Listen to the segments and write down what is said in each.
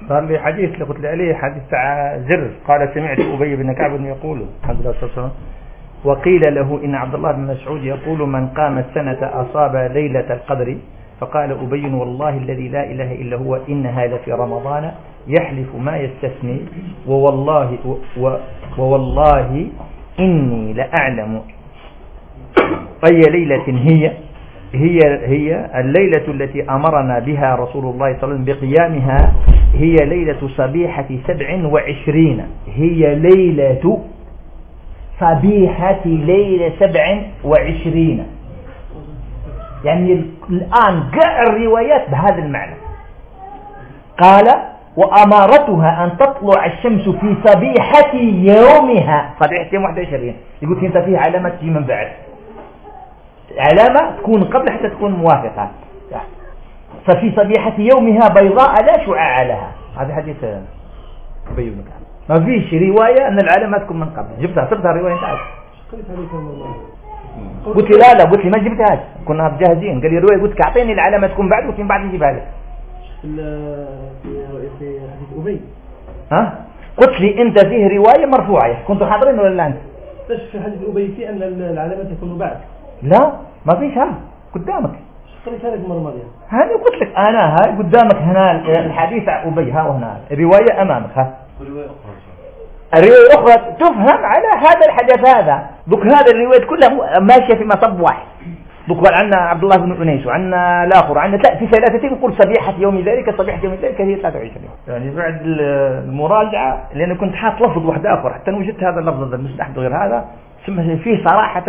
صار لي حديث اللي قلت لي عليه حديث تاع زر، قال سمعت أبي بن كعب يقول الحمد لله والصلاة، وقيل له إن عبد الله بن مسعود يقول من قام السنة أصاب ليلة القدر، فقال أبي والله الذي لا إله إلا هو إنها لفي رمضان، يحلف ما يستثني، ووالله إني لأعلم أي ليلة هي الليلة التي أمرنا بها رسول الله صلى الله عليه وسلم بقيامها، هي ليلة صبيحة 27، هي ليلة صبيحة ليلة 27. يعني الآن قاع الروايات بهذا المعنى. قال وأمارتها أن تطلع الشمس في صبيحة يومها، صبيحة يوم 21. يقول أنت فيه علامة في من بعد، علامة تكون قبل حتى تكون موافقة. ففي صبيحة يومها بيضاء لا شعاع لها. هذا حديث أبي بن كعب. ما فيش رواية أن العلامة تكون من قبل. جبتها رواية أنت عارف. قلت لا قلت لي ما جبتهاش، كنا جاهزين. قال لي رواية، قلت أعطيني العلامة تكون بعد، وفي بعد يجيبها لك. في حديث أبي قلت لي أنت فيه رواية مرفوعة، كنتوا حاضرين ولا لا أنت؟ في حديث أبي في أن العلامة تكون بعد. لا ما فيش، قدامك. قلت لك مرة مريم هذه قلت لك أنا هاي قدامك هنا الحديث عن أبي، ها وهنا الرواية أمامك. الرواية أخرى تفهم على هذا الحدث هذا. هذا الرواية كلها ماشية في مصب واحد. قال عنا عبد الله بن أنيس وعنا الآخر عنا في ثلاثة، يقول صبيحة يوم ذلك، صبيحة يوم ذلك هي 23. يعني بعد المراجعة، لأن كنت حاط لفظ واحد آخر حتى وجدت هذا اللفظ مش أحد غير هذا، فيه صراحة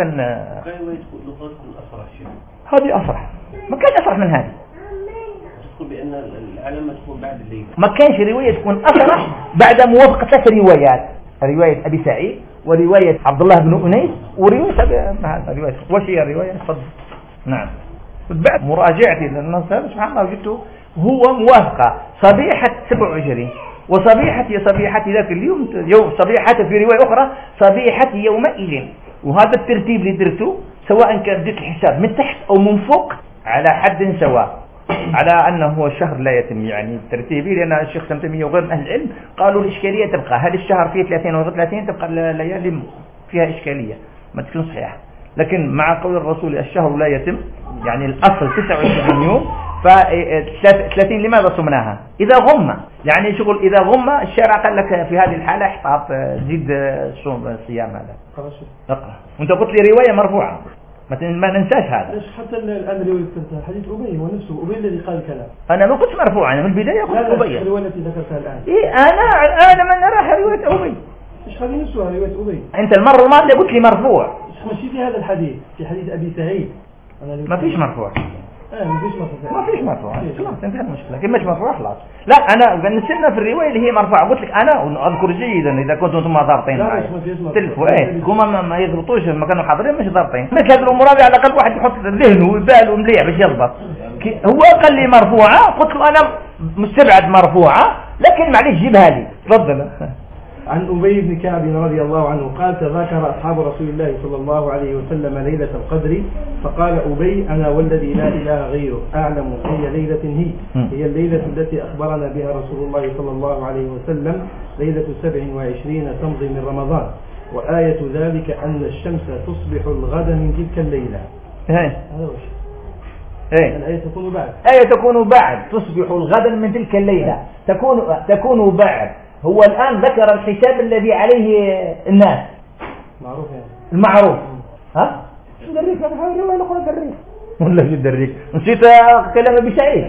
هذه أصرح، ما كانش أصرح من هذه. تقول بأن العلامة تكون بعد الليل، ما كانش رواية تكون أصرح بعد موافقة 3 روايات، رواية أبي سعيد ورواية عبد الله بن أنيس ورواية رواية. وش هي الرواية؟ تفضل. نعم. بعد مراجعتي للنص هذا سبحان الله وجدته هو موافقة صبيحة 27، وصبيحة هي صبيحة ذاك اليوم، صبيحة في رواية أخرى صبيحة يومئذ. وهذا الترتيب اللي درته سواء كان بديت الحساب من تحت أو من فوق على حد سواء، على أنه هو الشهر لا يتم يعني ترتيبي، لأن الشيخ سمتمية وغير من أهل العلم قالوا الإشكالية تبقى، هذا الشهر فيه 30 و 30 تبقى الليالي فيها إشكالية ما تكون صحيحة. لكن مع قول الرسول الشهر لا يتم، يعني الأصل 29 يوم، ف30 لماذا صمناها؟ إذا غم، يعني شغل إذا غم الشارع قال لك في هذه الحالة احفظ زيد الصيام هذا. اقرأ. وانت قلت لي رواية مرفوعة، ما ننساش هذا. ليش حتى الآن رواية حديث أبي هو نفسه أبي الذي قال الكلام. أنا ما قلت مرفوعة، أنا من البداية قلت أبي. الرواية التي ذكرتها الآن. إيه أنا من أراها رواية أبي. إيش هذه نفسها رواية أبي؟ أنت المرة الماضية قلت لي مرفوع. ماشي في هذا الحديث، في حديث أبي سعيد. ما فيش مرفوع. ما فيش مرفوع. خلاص انتهت المشكلة. لكن مش مرفوع خلاص. لا أنا نسينا في الرواية اللي هي مرفوعة، قلت لك أنا أذكر جيدا إذا كنتم أنتم ضابطين معي. تلفوا كما ما يضبطوش ما كانوا حاضرين مش ضابطين. مثل هذه الأمور على الأقل واحد يحط ذهنه وباله مليح باش يضبط. هو قال لي مرفوعة، قلت له أنا مستبعد مرفوعة، لكن معليش جيبها لي. تفضل. عن أبي بن كعب رضي الله عنه قال تذاكر أصحاب رسول الله صلى الله عليه وسلم ليلة القدر، فقال أبي أنا والذي لا إله غيره أعلم أي ليلة هي الليلة التي أخبرنا بها رسول الله صلى الله عليه وسلم، ليلة 27 تمضي من رمضان، وآية ذلك أن الشمس تصبح الغد من تلك الليلة. هذا وش الآية تكون بعد، آية تكون بعد تصبح الغد من تلك الليلة، تكون بعد. هو الآن ذكر الحساب الذي عليه الناس معروف يعني المعروف. ها شو دريك هذا حاجة ولا نقول دريك ولا شو دريك؟ نسيت كلام أبي سعيد.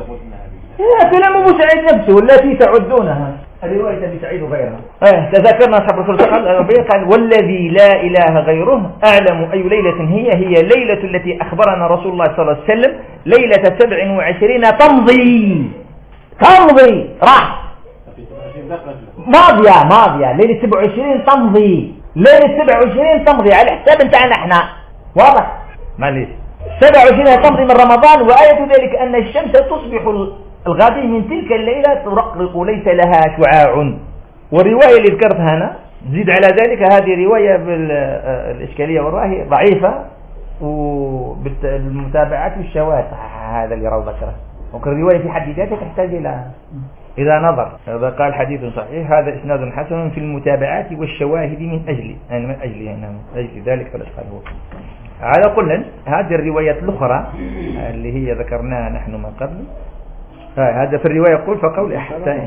كلام أبو سعيد نفسه والتي تعدونها الرواية أبي سعيد وغيرها. تذكرنا أصحاب الرسول صلى الله عليه وسلم قال والذي لا إله غيره أعلم أي ليلة هي الليلة التي أخبرنا رسول الله صلى الله عليه وسلم، ليلة 27 تمضي راح ماضية ليلة 27 تمضي، ليلة 27 تمضي على الحساب بتاعنا احنا، واضح؟ معليش 27 تمضي من رمضان، وآية ذلك أن الشمس تصبح الغد من تلك الليلة ترقرق ليس لها شعاع. والرواية اللي ذكرتها أنا زيد على ذلك هذه رواية بالإشكالية والراهي ضعيفة، وبالمتابعات والشواهد هذا اللي راهو ذكره، وكل رواية في حد ذاتها تحتاج إلى إذا نظر هذا قال حديث صحيح هذا إسناد حسن في المتابعات والشواهد من أجل ذلك فلا قال هو. على كل هذه الروايات الأخرى اللي هي ذكرناها نحن من قبل هذا في الرواية يقول فقول أحسن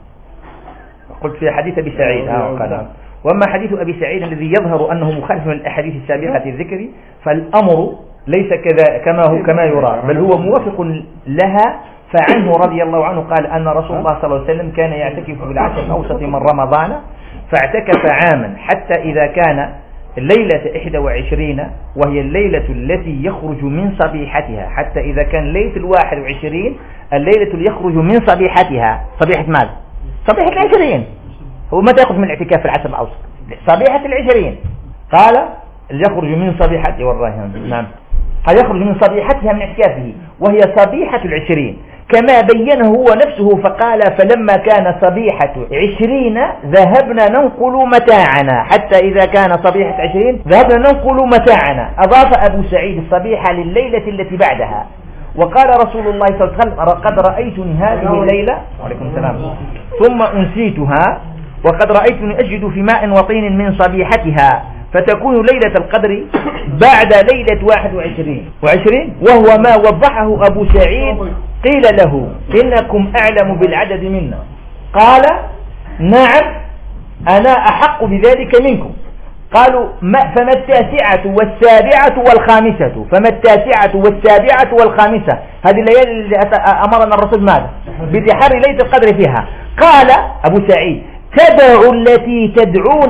قلت في حديث أبي سعيد وأما حديث أبي سعيد الذي يظهر أنه مخالف للأحاديث السابقة الذكر فالأمر ليس كما يرى بل هو موافق لها. فعنه رضي الله عنه قال أن رسول الله صلى الله عليه وسلم كان يعتكف بالعشر الأوسط من رمضان فاعتكف عاما حتى إذا كان الليلة 21 وهي الليلة التي يخرج من صبيحتها حتى إذا كان ليلة 21 الليلة اللي يخرج من صبيحتها. صبيحة ماذا؟ صبيحة 20. هو متى يخرج من الاعتكاف في العشر الأوسط؟ صبيحة 20 قال يخرج من صبيحته والله نعم قال يخرج من صبيحتها من اعتكافه وهي صبيحة 20 كما بينه هو نفسه فقال فلما كان صبيحة 20 ذهبنا ننقل متاعنا حتى إذا كان صبيحة 20 ذهبنا ننقل متاعنا. أضاف أبو سعيد الصبيحة لليلة التي بعدها وقال رسول الله صلى الله عليه وسلم قد رأيتني هذه الليلة وعليكم السلام ثم أنسيتها وقد رأيتني أجد في ماء وطين من صبيحتها فتكون ليلة القدر بعد ليلة 21 وهو ما وضحه أبو سعيد. قيل له إنكم أعلم بالعدد منا قال نعم أنا أحق بذلك منكم. قالوا فما التاسعة والسابعة والخامسة فما التاسعة والسابعة والخامسة هذه الليالي اللي أمرنا الرسول ماذا بتحري ليلة القدر فيها. قال أبو سعيد تدعوا التي تدعون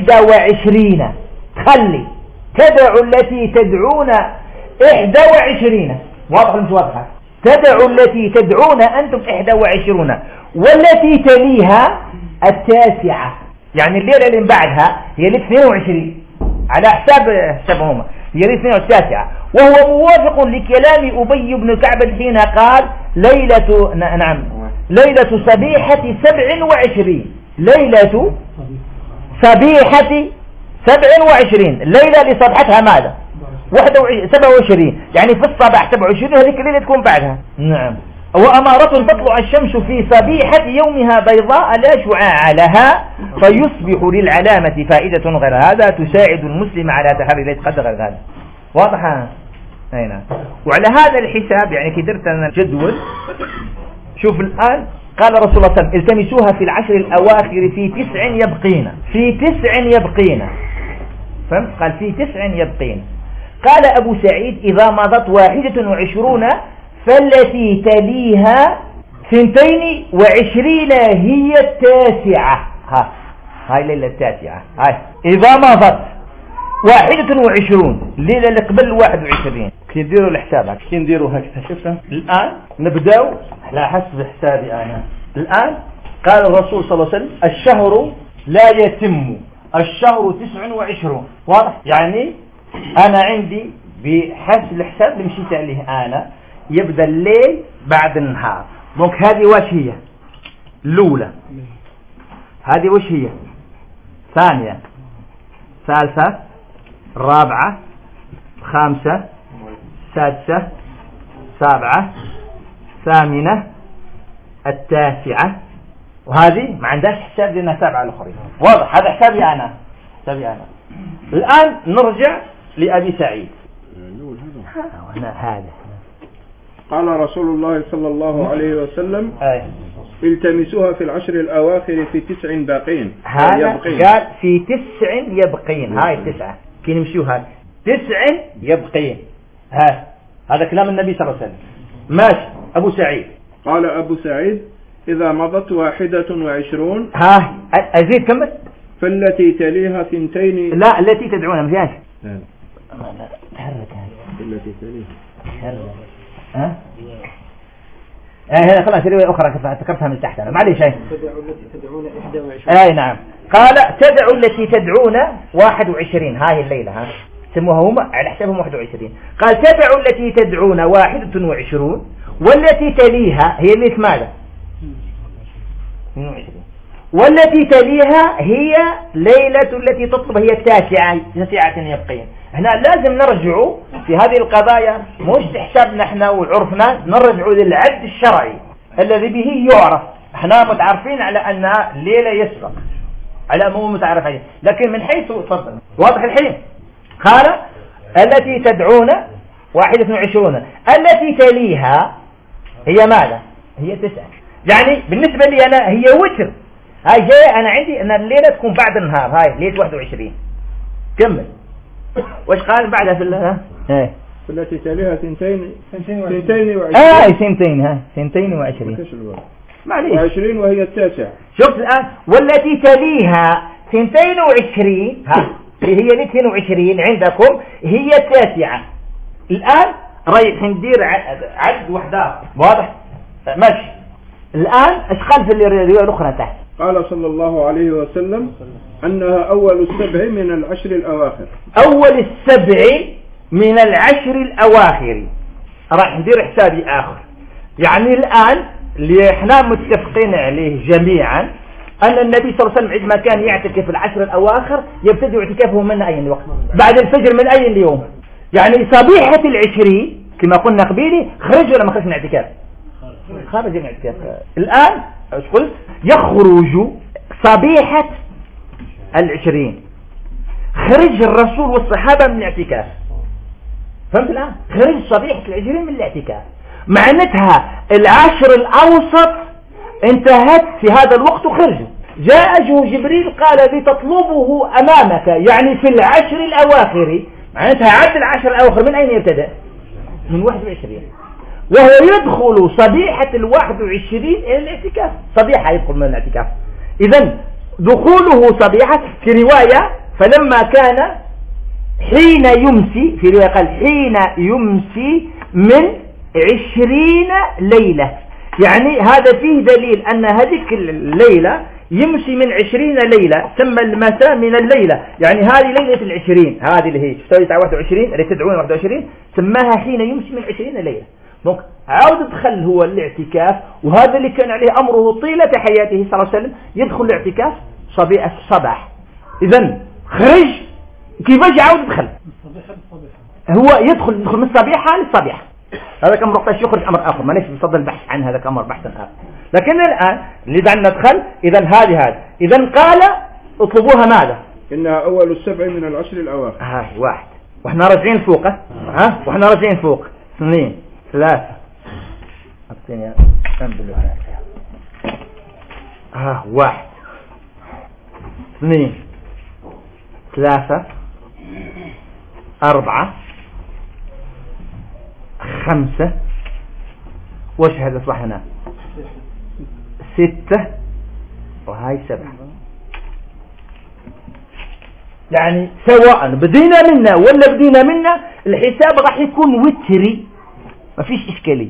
21 خلي تدعوا التي تدعون 21 واضح مش واضحة تدعوا التي تدعون أنتم 21 والتي تليها 9 يعني الليلة اللي بعدها هي اللي 22 على حسابهم هي اللي 9 وهو موافق لكلام أبي بن كعب حين قال ليلة صبيحة 27 ليلة صبيحة 27 الليلة اللي صبحتها ماذا 27 يعني في الصباح 27 هذيك الليلة تكون بعدها. نعم وأمارة تطلع الشمس في صبيحة يومها بيضاء لا شعاع لها فيصبح للعلامة فائدة غير هذا تساعد المسلم على تحري ليلة قدر هذا واضحة. نعم وعلى هذا الحساب يعني كدرت أنا الجدول شوف الآن قال رسول الله صلى الله عليه وسلم التمسوها في العشر الأواخر في 9 يبقين فهمت قال في 9 يبقين. قال أبو سعيد إذا مضت 21 فالتي تليها 22 هي 9 هاي الليلة 9 هاي إذا مضت 21 الليلة اللي قبل 21 كيف نديروا الحساب كيف نديروا هكذا شفتها. الآن نبدأ على حسب حسابي أنا. الآن قال الرسول صلى الله عليه وسلم الشهر لا يتم الشهر 29 واضح يعني أنا عندي بحسب الحساب اللي مشيت عليه أنا يبدأ الليل بعد النهار. دونك هذه واش هي الأولى هذه واش هي ثانية ثالثة رابعة خامسة سادسة سابعة ثامنة التاسعة وهذه ما عندهاش حساب لأنها تابعة الأخرين واضح. هذا حسابي أنا الآن نرجع لأبي سعيد هذا قال رسول الله صلى الله عليه وسلم التمسوها في العشر الأواخر في 9 باقين. هذا قال في 9 يبقين هاي 9 كي نمشيوها 9 يبقين هذا كلام النبي صلى الله عليه وسلم. ماشي أبو سعيد قال أبو سعيد إذا مضت 21 أزيد كمل فالتي تليها 2 لا التي تدعونها مفيهاش التي تليها هذا خلاص رواية أخرى ذكرتها من تحت أنا معليش تدعوا التي تدعون 21 نعم قال تدعوا التي تدعون 21 هاي الليلة سموها هم على حسابهم 21 قال تدعوا التي تدعون 21 والتي تليها هي اللي ماذا 22 والتي تليها هي ليلة التي تطلب هي 9 يبقين. هنا لازم نرجع في هذه القضايا مش حسابنا احنا وعرفنا نرجع للعد الشرعي الذي به يعرف احنا متعرفين على أن الليلة يسبق على مو متعرف عليه، لكن من حيث تفضل واضح الحين. قال التي تدعون 21، التي تليها هي ماذا؟ هي 9. يعني بالنسبة لي أنا هي وتر. هاي جاي أنا عندي أن الليلة تكون بعد النهار، هاي ليلة 21. كمل وش قال بعدها في الله؟ التي تليها 22. 22 معليش 20 وهي التاسعة. شفت الآن والتي تليها 22 هي ليلة 22 عندكم هي التاسعة. الآن رايح ندير عدد وحدات واضح ماشي. الآن ايش قال في الرواية الأخرى تحت؟ قال صلى الله عليه وسلم أنها أول 7 من العشر الأواخر. أول 7 من العشر الأواخر. راح ندير حسابي آخر. يعني الآن اللي احنا متفقين عليه جميعا أن النبي صلى الله عليه وسلم عندما كان يعتكف العشر الأواخر يبتدئ اعتكافه من أي وقت؟ بعد الفجر من أي اليوم؟ يعني صبيحة 20 كما قلنا قبيلي خرج ولا ما خرج من الاعتكاف؟ خرج من الاعتكاف. الآن ايش قلت؟ يخرج صبيحة 20 خرج الرسول والصحابة من الاعتكاف. فهمت الآن؟ خرج صبيحة 20 من الاعتكاف، معناتها العشر الأوسط انتهت في هذا الوقت وخرجوا. جاءه جبريل قال لتطلبه أمامك، يعني في العشر الأواخر. معناتها عد العشر الأواخر من أين يبتدأ؟ من 21، وهو يدخل صبيحة 21 إلى الاعتكاف. صبيحة يدخل من الاعتكاف. إذن دخوله صبيحة في رواية فلما كان حين يمسي، في رواية قال حين يمسي من 20 ليلة. يعني هذا فيه دليل أن هذه الليلة يمشي من 20 ليلة، ثم المساء من الليلة. يعني هذه ليلة 20، هذه اللي هي تساوي 21 اللي تدعون 21 سماها حين يمشي من 20 ليلة. دونك عاود دخل هو الاعتكاف، وهذا اللي كان عليه أمره طيلة حياته صلى الله عليه وسلم، يدخل الاعتكاف الصباح. إذن خرج كيفاش عاود دخل؟ هو يدخل من الصبيحة للصبيحة. هذا كم رقص يخرج أمر آخر، ما نيش بفضل البحث عن هذا كأمر بحثا آخر. لكن الآن اللي دعنا ندخل إذن هذه إذن قال اطلبوها ماذا؟ إنها أول 7 من العشر الأواخر. هاي 1 وإحنا راجعين فوقه. وإحنا راجعين فوق 2 3 أعطيني أنبلو 1 2 3 4 5 وش هذا أصبح هنا 6 وهاي 7. يعني سواء بدينا منا ولا بدينا منا الحساب راح يكون وتري، ما فيش إشكالية.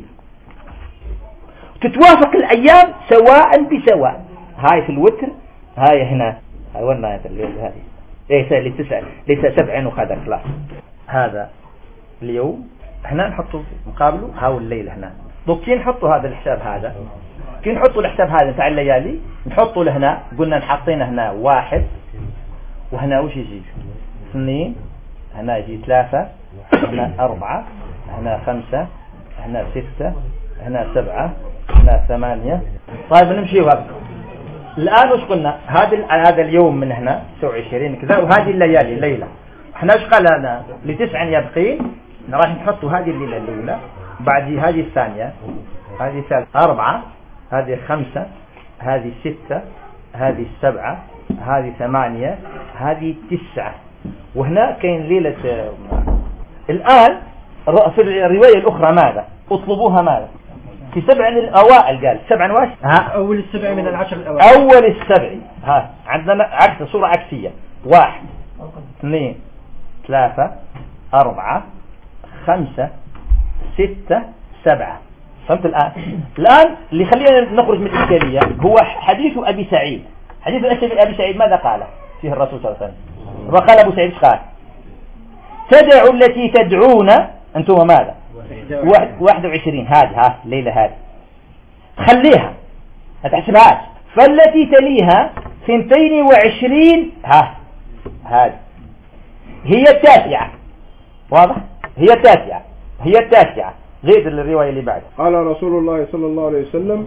تتوافق الأيام سواء بسواء. هاي في الوتر، هاي هنا، هاي وين هذه ليس 9 ليس 7 وخذ خلاص. هذا اليوم هنا نحطه مقابله هاو الليل هنا. كي نحطوا هذا الحساب هذا، كي نحطوا الحساب هذا تاع الليالي نحطوا لهنا. قلنا نحطينا هنا 1 وهنا وش يجي 2، هنا يجي 3، هنا 4، هنا 5، هنا 6، هنا 7، هنا 8. طيب نمشي وهذا. الآن وش قلنا؟ هذا اليوم من هنا 29 كذا، وهذه الليالي ليلة. احنا وش قال هذا ل9 يبقين؟ راح نحطوا هذه الليلة الأولى، بعد هذه الثانية، هذه الثالثة 4، هذه 5، هذه 6، هذه 7، هذه 8، هذه 9. وهنا كاين ليلة. الآن في الرواية الأخرى ماذا؟ اطلبوها ماذا؟ في 7 الأوائل قال 7 واش؟ أول 7 من العشر الأوائل. أول 7 عندنا عكس، صورة عكسية. 1 2 3 4 5 6 7. فهمت الآن؟ الآن اللي خلينا نخرج من الإشكالية هو حديث أبي سعيد. حديث أبي سعيد ماذا قال فيه الرسول صلى الله عليه وسلم؟ وقال أبو سعيد قال تدعوا التي تدعون أنتم ماذا 21. هذه الليلة هذه خليها ما تحسبهاش. فالتي تليها 22 هذه هي التاسعة. واضح؟ هي التاسعة غير الرواية اللي بعد. قال رسول الله صلى الله عليه وسلم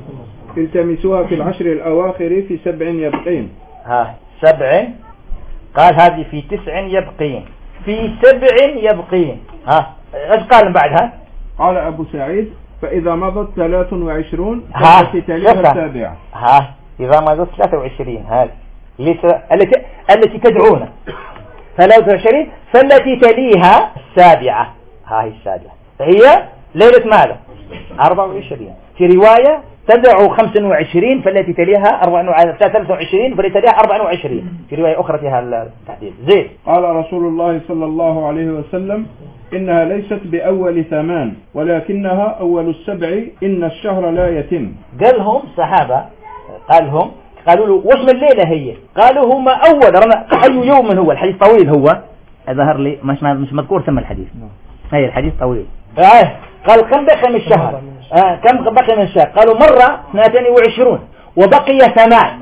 التمسوها في العشر الأواخر في 7 يبقين. 7 قال هذه في 9 يبقين في 7 يبقين. ايش قال بعدها؟ قال أبو سعيد فإذا مضت 23 فالتي تليها 7. إذا مضت 23 هذه التي تدعون 23 فالتي تليها 7. هاي 7 فهي ليلة ماذا؟ 24. في رواية تدعو 25 فالتي تليها 23 فالتي تليها 24. في رواية أخرى فيها التحديد. زين. قال رسول الله صلى الله عليه وسلم إنها ليست بأول 8 ولكنها أول 7 إن الشهر لا يتم. قال لهم صحابة قالوا له واسم الليلة هي؟ قالوا هما أول أي يوم هو؟ الحديث طويل هو ظهر لي مش مذكور ثم الحديث. هي الحديث طويل. قال كم بقي من الشهر؟ كم بقي من الشهر؟ قالوا مرة 22 وبقي 8.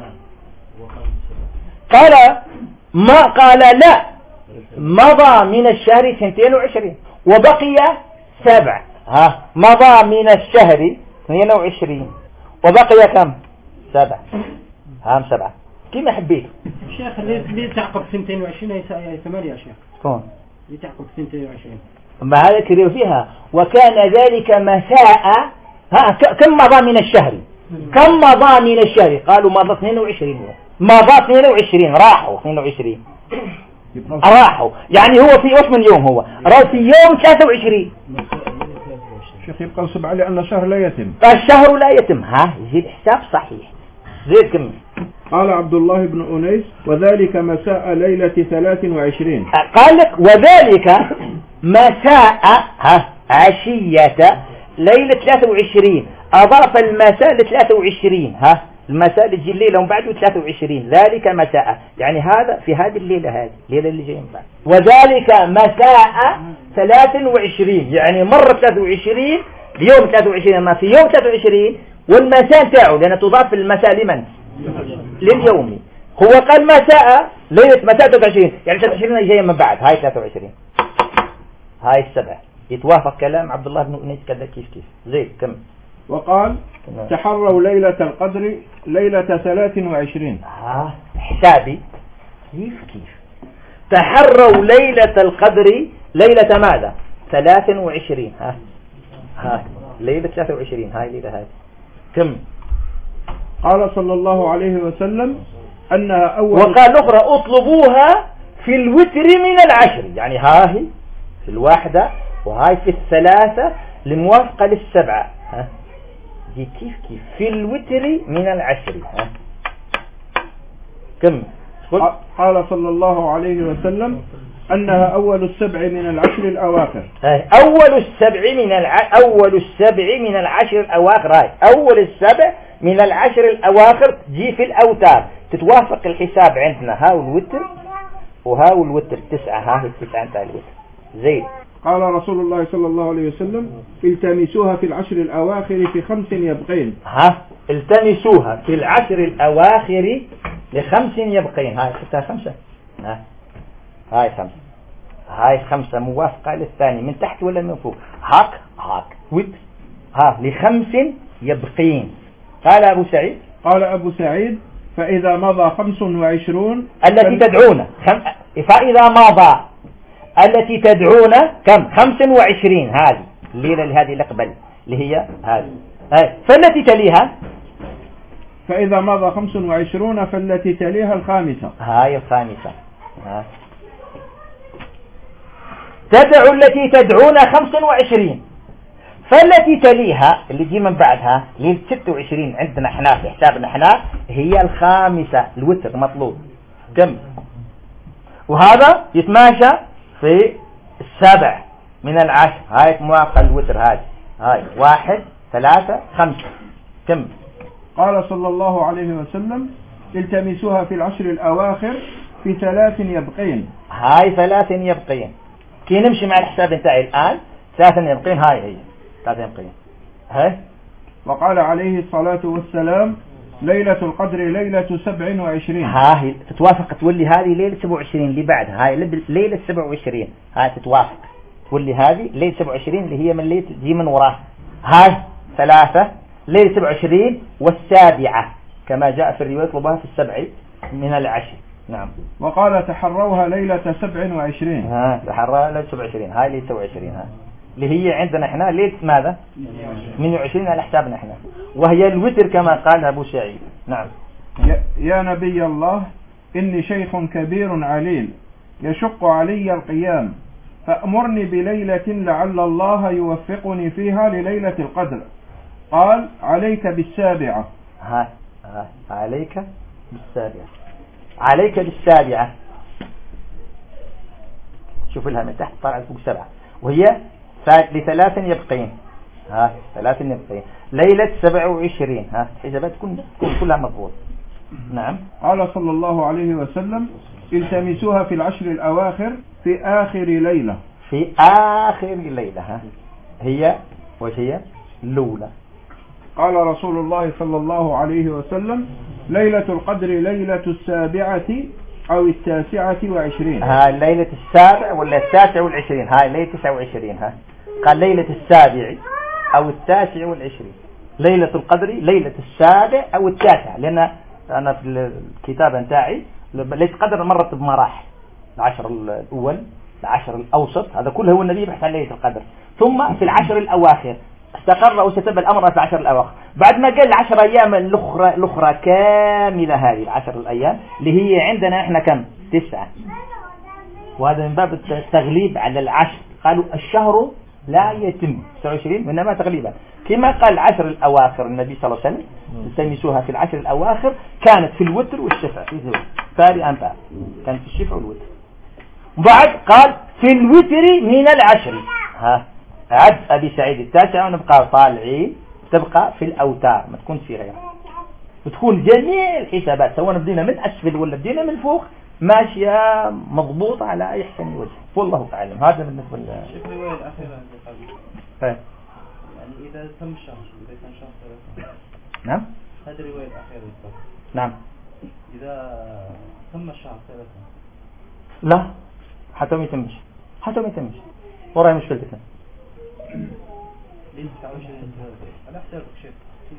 قال لا مضى من الشهر 22 وبقي 7. مضى من الشهر 22 وبقي كم؟ 7. 7 كيف حبيت شيخ اللي تعقب 22 هي 8 يا شيخ. كون اللي تعقب 22 ما هذا كريو فيها. وكان ذلك مساء. كم مضى من الشهر؟ كم مضى من الشهر؟ قالوا مضى 22 يوم. مضى 22 راحوا 22 راحوا يعني هو في وش من يوم هو راحوا في يوم 23. شيخ يبقى 7 لأن الشهر لا يتم. الشهر لا يتم. يجي الحساب صحيح. زيد كم. قال عبد الله بن أنيس وذلك مساء ليلة 23. قال لك وذلك مساء عشية ليلة 23. أضاف المساء ل 23. المساء اللي تجي الليلة ومن بعده 23 ذلك مساء يعني هذا في هذه الليلة الليلة اللي جايين بعد. وذلك مساء 23 يعني مرة 23 اليوم 23 ما في يوم 23 والمساء تاعه لأن تضاف المساء لمن؟ لليومي. هو قال مساء ليلة مساء 23 يعني 23 جاية من بعد. هاي 23 هاي 7 يتوافق كلام عبد الله بن أنيس كذا كيف زيد كم. وقال تحروا ليلة القدر ليلة 23. حسابي كيف تحروا ليلة القدر ليلة ماذا؟ 23. ليلة 23 هاي ليلة هاي كم. قال صلى الله عليه وسلم أنها أول. وقال الأخرى اطلبوها في الوتر من العشر يعني هاي في 1 وهاي في 3 لموافقة ل7. دي كيف في الوتر من العشر. كم. قال صلى الله عليه وسلم أنها أول 7 من العشر الأواخر. أول 7 من العشر الأواخر. أول 7 من العشر الأواخر تجي في الأوتار تتوافق الحساب عندنا. هاو الوتر وهاو الوتر 9. هاي 9 انتهى الوتر. زين. قال رسول الله صلى الله عليه وسلم التمسوها في العشر الأواخر في 5 يبقين. التمسوها في العشر الأواخر ل5 يبقين. هاي 5. هاي 5. هاي 5 موافقة للثاني من تحت ولا من فوق. هاك وتر ل5 يبقين. قال أبو سعيد فإذا مضى 25 التي تدعون فإذا مضى التي تدعون كم 25 هذه الليلة هذه اللي قبل اللي هي هذه. فالتي تليها فإذا مضى 25 فالتي تليها 5. هاي 5. تدعو التي تدعون 25 فالتي تليها اللي دي من بعدها ليلة 26 عندنا احنا في حسابنا احنا هي 5 الوتر مطلوب كم. وهذا يتماشى في 7 من العشر. هاي موافقة الوتر هاي 1 3 5 كم. قال صلى الله عليه وسلم التمسوها في العشر الأواخر في 3 يبقين. هاي 3 يبقين. كي نمشي مع الحساب انتاعي الآن 3 يبقين. هاي 3 يبقين. وقال عليه الصلاة والسلام ليلة القدر ليلة 27. هاي تتوافق تولي هذه ليلة 27 اللي بعدها. هاي ليلة 27 هاي تتوافق تولي هذه ليلة 27 اللي هي من ليلة تجي من وراه. هاي 3 ليلة 27 والسابعة كما جاء في الرواية يطلبها في 7 من العشر. نعم. وقال تحروها ليلة 27. تحروها ليلة 27. هاي ليلة 27 اللي هي عندنا احنا ليلة ماذا 28 على حسابنا احنا، وهي الوتر كما قال أبو سعيد. نعم. يا نبي الله إني شيخ كبير عليل يشق علي القيام فأمرني بليلة لعل الله يوفقني فيها لليلة القدر. قال عليك بالسابعة. عليك بالسابعة. عليك بالسابعة. شوف لها من تحت طلعت فوق 7 وهي ل3 يبقين. 3 يبقين ليلة 27. حسابات تكون كلها مضبوط. نعم. قال صلى الله عليه وسلم التمسوها في العشر الأواخر في آخر ليلة. في آخر ليلة هي وهي الأولى. قال رسول الله صلى الله عليه وسلم ليلة القدر ليلة 7 أو 29. ليلة 7 ولا 29. هاي ليلة 29. قال ليلة 7 أو 29. ليلة القدر ليلة 7 أو 9، لأن أنا في الكتاب نتاعي ليلة القدر مرت بمراحل، العشر الأول، العشر الأوسط، هذا كله هو النبي يبحث عن ليلة القدر، ثم في العشر الأواخر استقر وستبقى الأمر في العشر الأواخر. بعد ما قال العشر أيام الأخرى كاملة، هذه العشر الأيام اللي هي عندنا إحنا كم 9، وهذا من باب التغليب على العشر. قالوا الشهر لا يتم 29 وإنما تغليبا، كما قال العشر الأواخر النبي صلى الله عليه وسلم التمسوها في العشر الأواخر، كانت في الوتر والشفع، في فاري أنفع، كانت في الشفع والوتر. بعد قال في الوتر من العشر، عد أبي سعيد التاسع، ونبقى طالعين تبقى في الأوتار، ما تكون في غيرها، وتكون جميع الحسابات سواء بدينا من أسفل ولا بدينا من فوق ماشية مضبوطة على أحسن وجه، والله أعلم. هذا بالنسبة شوف الرواية الأخيرة طيب. يعني إذا تم الشهر، إذا كان شهر 3. نعم. هذه الرواية الأخيرة. نعم. إذا تم الشهر 3. لا، حتى ما يتمش، حتى ما يتمش، وراي مشكلتك. ليه 29 على حسابك شيخ؟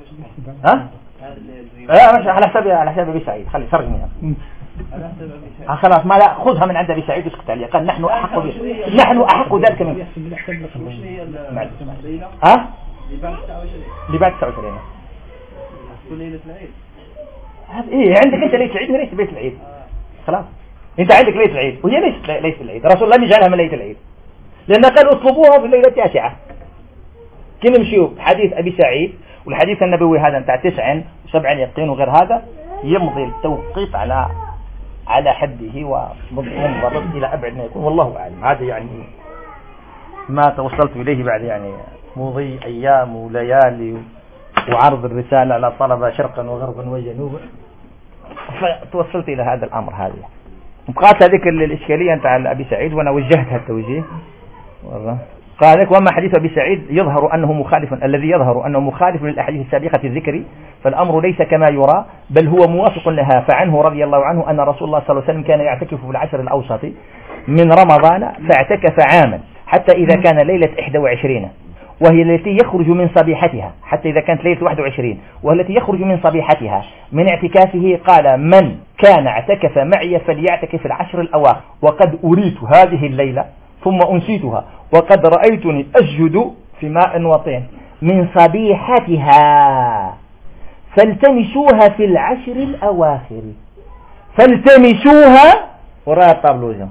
مش على حسابي، على حساب أبي سعيد، خلي فرق منها. على حساب أبي سعيد. خلاص، ما لا خذها من عند أبي سعيد واسكت عليه، قال نحن أحق ذلك منه. وش هي الليلة؟ اللي بعد 29. اللي بعد 29 تكون ليلة العيد. إيه عندك أنت ليلة العيد وليس بيت العيد. خلاص أنت عندك ليلة العيد وهي ليس العيد. رسول الله يجعلها من ليلة العيد، لأن قال اطلبوها في الليلة 9. كنا نمشيو حديث أبي سعيد والحديث النبوي هذا بتاع 9 و7 يقين وغير هذا، يمضي التوقيف على حده ومنضبط إلى أبعد ما يكون، والله أعلم. هذا يعني ما توصلت إليه بعد يعني مضي أيام وليالي وعرض الرسالة على طلبة شرقا وغربا وجنوبا، فتوصلت إلى هذا الأمر. هذه بقات هذيك الإشكالية نتاع أبي سعيد، وأنا وجهتها التوجيه والله. قال لك وما حديث أبي سعيد يظهر أنه مخالف، الذي يظهر أنه مخالف للأحاديث السابقة الذكر، فالأمر ليس كما يرى بل هو موافق لها. فعنه رضي الله عنه أن رسول الله صلى الله عليه وسلم كان يعتكف في العشر الأوسط من رمضان، فاعتكف عاما حتى إذا كان ليلة 21 وهي التي يخرج من صبيحتها، حتى إذا كانت ليلة 21 والتي يخرج من صبيحتها من اعتكافه، قال من كان اعتكف معي فليعتكف العشر الأواخر، وقد أريت هذه الليلة ثم أنسيتها، وقد رأيتني أسجد في ماء وطين من صبيحتها، فالتمسوها في العشر الأواخر. فالتمسوها وراء الطابلوزة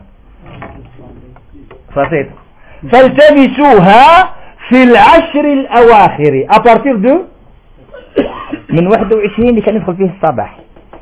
فصيت، فالتمسوها في العشر الأواخر أبارتير دو من 21 اللي كان يدخل فيه الصباح.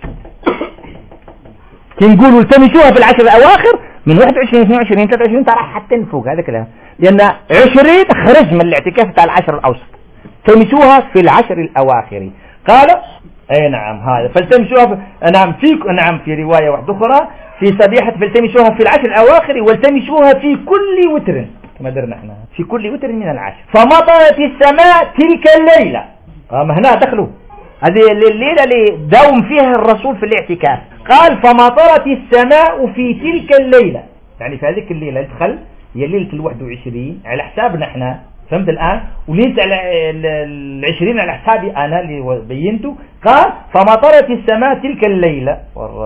كنقولوا التمسوها في العشر الأواخر من 21 22 23 ترى حتى نفوق هذا كلام، لأن 20 خرج من الاعتكاف بتاع العشر الأوسط. تمسوها في العشر الأواخر. قال أي نعم هذا فالتمسوها نعم في رواية واحدة أخرى في صبيحة فالتمسوها في العشر الأواخر والتمسوها في كل وتر كما درنا احنا في كل وتر من العشر. فمطرت السماء تلك الليلة. هنا دخلوا هذه الليلة اللي داوم فيها الرسول في الاعتكاف. قال فمطرت السماء في تلك الليلة، يعني في هذه الليلة دخل هي ليلة 21 على حسابنا احنا فهمت الآن؟ وليس على 20 على حسابي أنا اللي بينته. قال فمطرت السماء تلك الليلة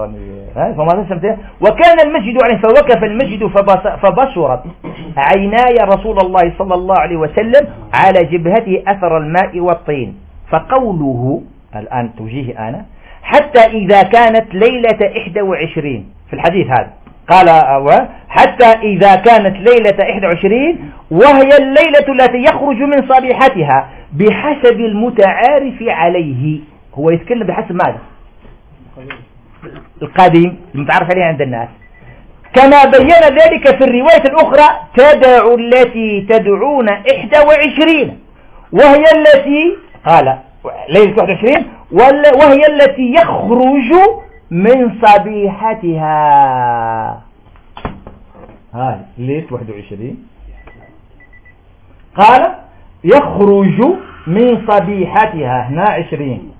وكان المسجد عليه فوقف المسجد فبصرت عيناي رسول الله صلى الله عليه وسلم على جبهته أثر الماء والطين. فقوله الآن توجيه أنا حتى إذا كانت ليلة 21 في الحديث هذا قال حتى إذا كانت ليلة 21 وهي الليلة التي يخرج من صبيحتها بحسب المتعارف عليه. هو يتكلم بحسب ماذا؟ القديم المتعارف عليه عند الناس، كما بين ذلك في الرواية الأخرى تدعو التي تدعون 21 وهي التي قال ليلة 21 وهي التي يخرج من صبيحتها. هاي ليلة 21 قال يخرج من صبيحتها هنا 20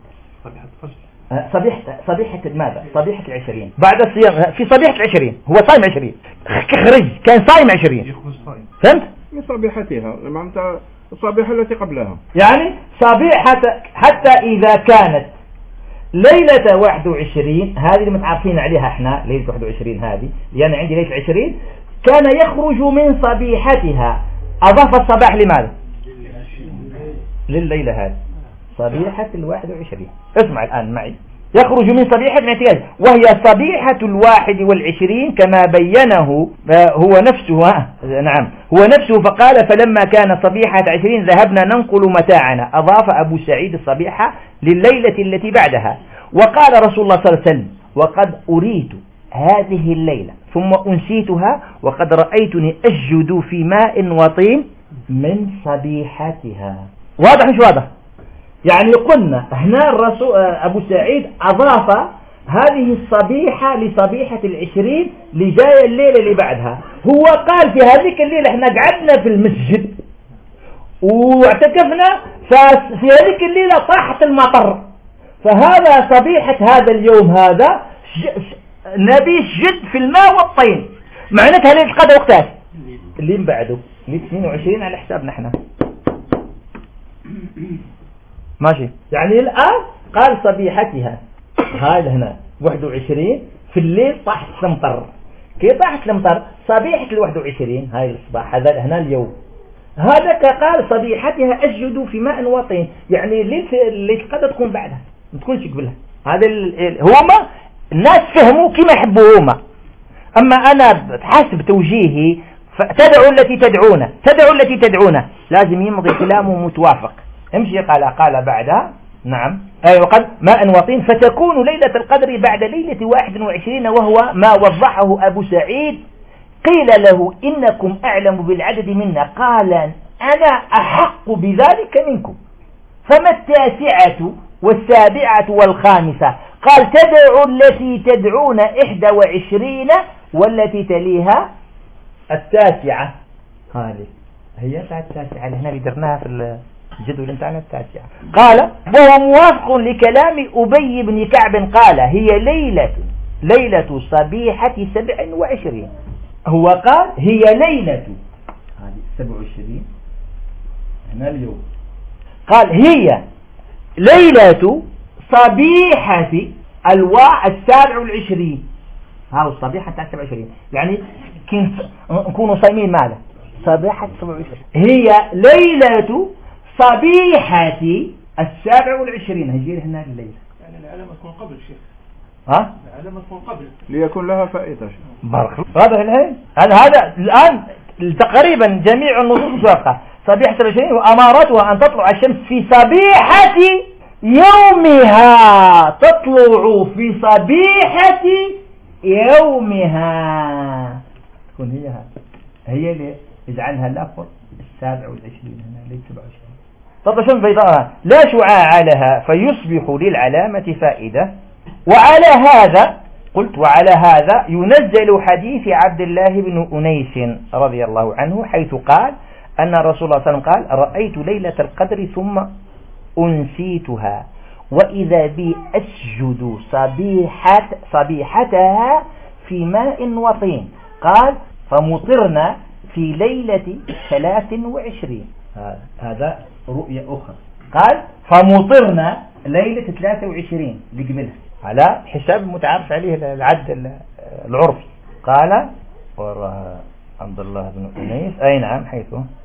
صبيحة ماذا؟ صبيحة 20 بعد الصيام في صبيحة 20 هو صايم 20 خرج كان صايم 20 فهمت؟ من صبيحتها معناتها الصبيحة التي قبلها يعني صبيحة حتى إذا كانت ليلة 21 هذه اللي متعرفين عليها احنا ليلة 21 هذه لأن عندي ليلة 20 كان يخرج من صبيحتها. أضاف الصباح لماذا؟ لليلة هذه صبيحة 21. اسمع الآن معي يخرج من صبيحة الاعتياد وهي صبيحة 21 كما بينه هو نفسه نعم هو نفسه. فقال فلما كان صبيحة 20 ذهبنا ننقل متاعنا. أضاف أبو سعيد الصبيحة لليلة التي بعدها. وقال رسول الله صلى الله عليه وسلم وقد أريت هذه الليلة ثم أنسيتها وقد رأيتني أسجد في ماء وطين من صبيحتها. واضح مش واضح؟ يعني قلنا هنا الرسول أبو سعيد أضاف هذه الصبيحة لصبيحة 20 لجاية الليلة اللي بعدها. هو قال في هذيك الليلة احنا قعدنا في المسجد واعتكفنا ففي هذيك الليلة طاحت المطر فهذا صبيحة هذا اليوم هذا نبي الجد في الماء والطين معناتها ليلة القدر وقتها اللي بعده ليلة 22 على حسابنا احنا ماشي. يعني الآن قال صبيحتها هذا هنا 21 في الليل طاحت المطر. كيف طاحت المطر؟ صبيحة 21 هاي الصباح هذا هنا اليوم هذا قال صبيحتها أسجد في ماء وطين يعني ليلة القدر تكون بعدها ما تكونش قبلها. هذا هما الناس فهموا كما يحبوا هما. أما أنا حسب توجيهي تدعوا التي تدعون لازم يمضي كلامه متوافق. امشي قال بعدها نعم وقد ماء وطين فتكون ليلة القدر بعد ليلة 21 وهو ما وضحه أبو سعيد. قيل له إنكم أعلم بالعدد منا قال أنا أحق بذلك منكم. فما 9 والسابعة والخامسة؟ قال تدعو التي تدعون 21 والتي تليها 9. هذه هي 9 اللي هنا اللي درناها في الجدول بتاعنا 9. قال وهو موافق لكلام أبي بن كعب قال هي ليلة صبيحة 27. هو قال هي ليلة هذه 27 هنا اليوم قال هي ليلة صبيحة 27. هذا الصبيحة 27 يعني نكونوا صايمين ماذا صبيحة 27 هي ليلة صبيحة 27 هجير هنا الليلة يعني العلامة تكون قبل شيخ العلامة تكون قبل ليكون لها فائدة هذا الحين هذا الآن تقريبا جميع النصوص متوافقة. صبيحة 27 وأمارتها أن تطلع الشمس في صبيحة يومها تطلع في صبيحة يومها تكون هي اللي يجعلها لفظ 27 هنا ليلة 27 تطلع بيضاء لا شعاع لها فيصبح للعلامة فائدة. وعلى هذا ينزل حديث عبد الله بن أنيس رضي الله عنه حيث قال أن رسول الله صلى الله عليه وسلم قال رأيت ليلة القدر ثم أنسيتها وإذا بي أسجد صبيحتها في ماء وطين. قال فمطرنا في ليلة 23 هذا رؤية أخرى. قال فمطرنا ليلة 23 اللي قبلها على حساب المتعارف عليه العد العرفي. قال وراها عبد الله بن أنيس أي نعم حيث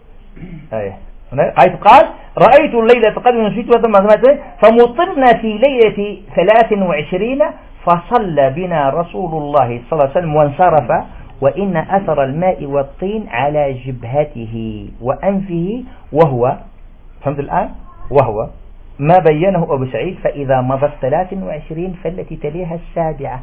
قال رأيت الليلة قبل نسيت فمطرنا في ليلة 23 فصلى بنا رسول الله صلى الله عليه وسلم وانصرف وإن أثر الماء والطين على جبهته وأنفه وهو فهمت الآن وهو ما بينه أبو سعيد فإذا مضت 23 فالتي تليها 7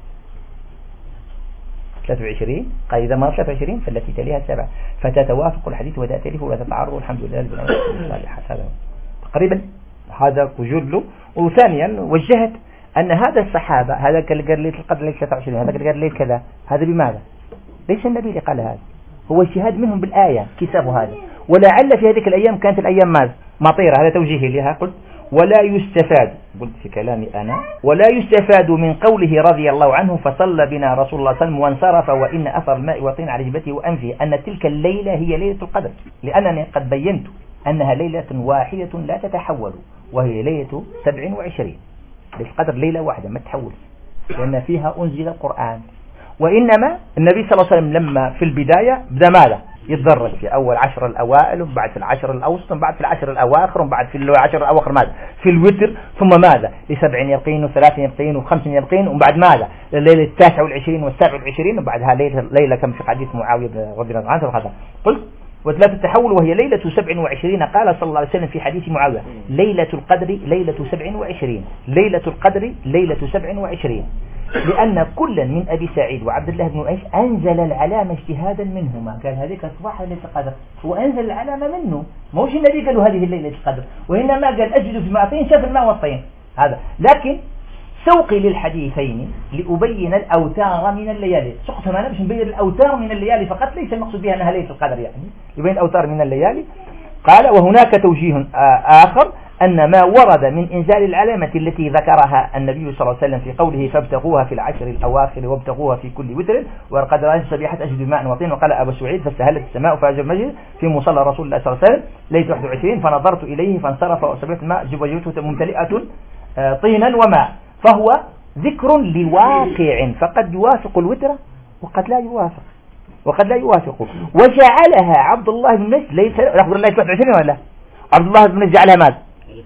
23 قال إذا مضت 23 فالتي تليها 7 فتتوافق الحديث ولا تلف ولا تتعارض والحمد لله الصالحات. هذا تقريبا هذا وجود له. وثانيا وجهت أن هذا الصحابة هذا قال ليلة القدر ليلة 23 هذا قال ليلة كذا هذا بماذا؟ ليس النبي اللي قال هذا هو اجتهاد منهم بالآية كتابه هذا. ولعل في هذيك الأيام كانت الأيام ماذا؟ مطيرة. هذا توجيهي لها. قلت ولا يستفاد قلت في كلامي أنا ولا يستفاد من قوله رضي الله عنه فصلى بنا رسول الله صلى الله عليه وسلم وانصرف وإن أثر الماء والطين على جبهته وأنفه أن تلك الليلة هي ليلة القدر لأنني قد بينت أنها ليلة واحدة لا تتحول وهي ليلة 27. ليلة القدر ليلة واحدة ما تتحول لأن فيها أنزل القرآن. وإنما النبي صلى الله عليه وسلم لما في البداية بدأ ماذا؟ يتدرج في أول 10 الأوائل وبعد في 10 الأوسط وبعد في 10 الأواخر وبعد في 10 الأواخر ماذا؟ في الوتر ثم ماذا؟ ل7 يبقين و3 يبقين و5 يبقين وبعد ماذا؟ الليلة 29 و27 وبعدها ليلة كم في حديث معاوية رضي الله عنه وهذا. قلت وثلاث التحول وهي ليلة 27. قال صلى الله عليه وسلم في حديث معاوية ليلة القدر ليلة 27 ليلة القدر ليلة 27 لأن كل من أبي سعيد وعبد الله بن أنيس أنزل العلامة اجتهادا منهما. قال هذيك أصبح ليلة القدر هو أنزل العلامة منه موش النبي قالوا هذه الليلة القدر وإنما قال أجد في معطين شاف الماء والطين هذا. لكن سوقي للحديثين لأبين الأوتار من الليالي. سقطهم أنا باش نبين الأوتار من الليالي فقط ليس المقصود بها أنها ليلة القدر يعني يبين الأوتار من الليالي. قال وهناك توجيه آخر أن ما ورد من إنزال العلامة التي ذكرها النبي صلى الله عليه وسلم في قوله فابتغوها في 10 الأواخر وابتغوها في كل وتر وقد رأيت صبيحة أجد ماء وطين. وقال أبو سعيد فاستهلت السماء فأجب المجد في مصلى رسول الله صلى الله عليه وسلم ليلة 21 فنظرت إليه فانصرف وصبيحة الماء وجهته ممتلئة طينا وماء. فهو ذكر لواقع فقد يوافق الوتر وقد لا يوافق وجعلها عبد الله بن مسعود ليس يخبر الله 23 ولا عبد الله بن مسعود جعلها ماذا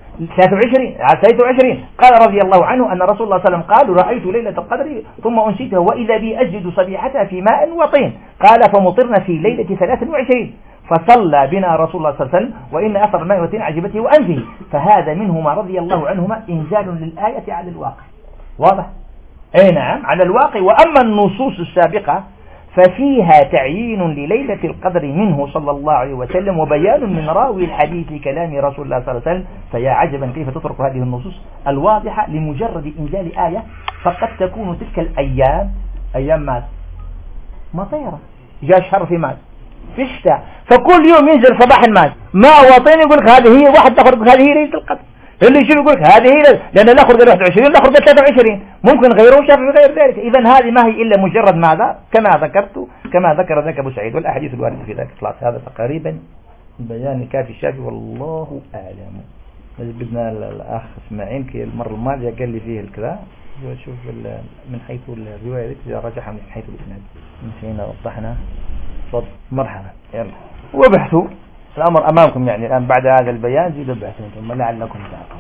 23 قال رضي الله عنه أن رسول الله صلى الله عليه وسلم قال رأيت ليلة القدر ثم أنسيتها وإذا بي أجد صبيحتها في ماء وطين. قال فمطرنا في ليلة 23 فصلى بنا رسول الله صلى الله عليه وسلم وإن أثر الماء والطين عجبته وأنفه. فهذا منهما رضي الله عنهما إنزال للآية على الواقع. واضح؟ أي نعم على الواقع. وأما النصوص السابقة ففيها تعيين لليلة القدر منه صلى الله عليه وسلم وبيان من راوي الحديث لكلام رسول الله صلى الله عليه وسلم. فيا عجبا كيف تترك هذه النصوص الواضحة لمجرد إنزال آية فقد تكون تلك الأيام أيام ماذا؟ مطيرة جاء شهر في ماذا؟ في الشتاء فكل يوم ينزل صباح الماء وطين يقول لك هذه هي واحد تخرج هذه هي ليلة القدر اللي يشوف يقول لك هذه هي لأن الآخر قال 21 الآخر قال 23 ممكن غيره شاف غير ذلك. إذن هذه ما هي إلا مجرد ماذا كما ذكر ذلك أبو سعيد والأحاديث الواردة في ذلك. خلاص هذا تقريبا بيان الكافي الشافي والله أعلم. بدنا الأخ إسماعيل كي المرة الماضية قال لي فيه الكذا شوف من حيث الرواية إذا رجحها من حيث الإسناد من حين وضحنا صد مرحبا يلا وبحثوا الأمر أمامكم يعني الآن بعد هذا البيان زيدوا بحثوا ثم لعلكم تعقلون.